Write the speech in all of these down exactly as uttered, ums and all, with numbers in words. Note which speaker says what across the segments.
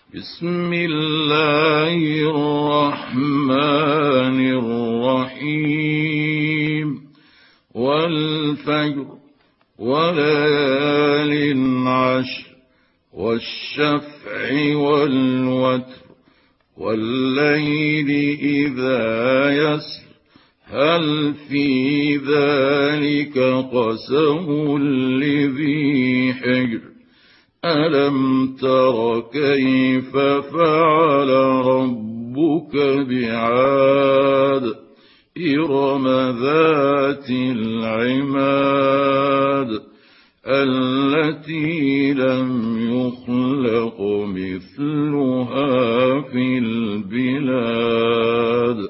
Speaker 1: بسم الله الرحمن الرحيم والفجر وليال عشر والشفع والوتر والليل إذا يسر هل في ذلك قسم لذي حجر ألم تر كيف فعل ربك بعاد إرم ذات العماد التي لم يخلق مثلها في البلاد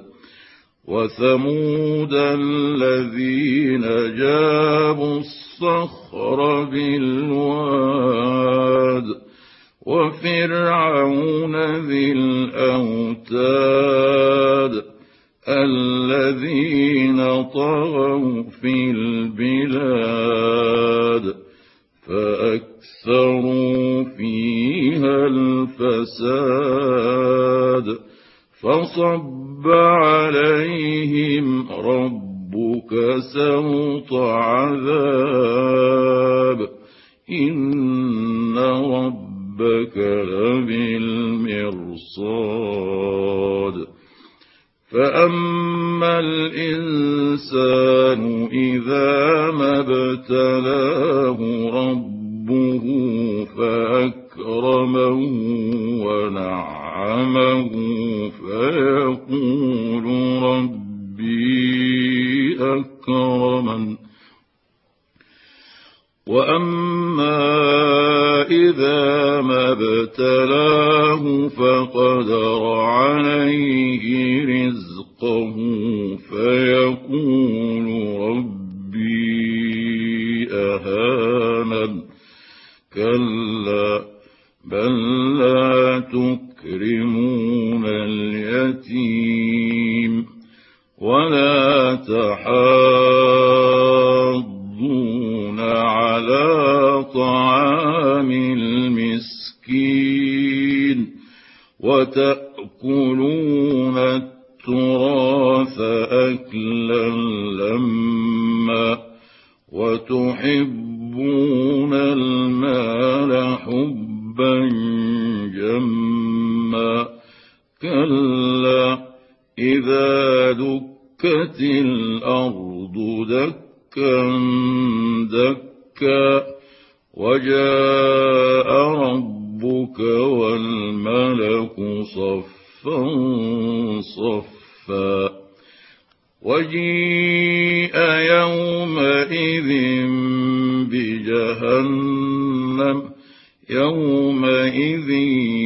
Speaker 1: وثمود الذين جابوا الصخر بالواد وفرعون ذي الأوتاد الذين طغوا في البلاد فأكثروا فيها الفساد فصب عليهم ربك سوط عذاب إن ربك لبالمرصاد فأما الإنسان إذا ما ابتلاه ربه فأكرمه ونعمه فيقول ربي أكرمن وأما إذا ما ابتلاه فقدر عليه رزقه فيقول ربي أهانن كلا بل لا تكرمون اليتيم ولا تحاضون على طعام المسكين وتأكلون التراث أكلا لما وتحبون المال حبا جما كلا إذا دكت الأرض دكا دكا وجاء ربك والملك صفا صفا وجيء يومئذ بجهنم يومئذ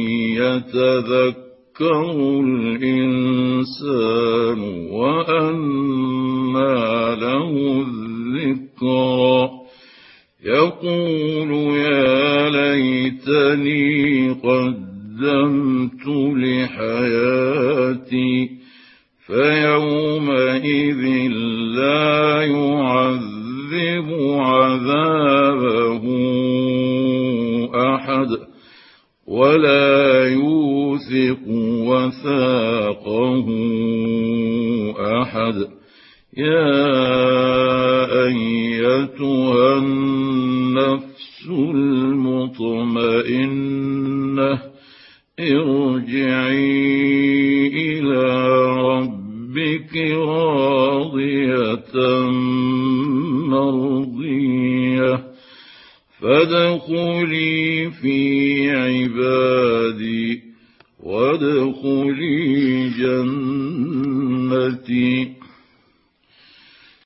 Speaker 1: يتذكر الإنسان وأنى له الذكرى يقول يا ليتني قدمت لحياتي فيومئذ لا يعذب عذابه أحد ولا يوثق وثاقه أحد يا أيتها النفس المطمئنة ارجعي إلى ربك راضية مرضية فادخلي في عبادي وادخلي جنتي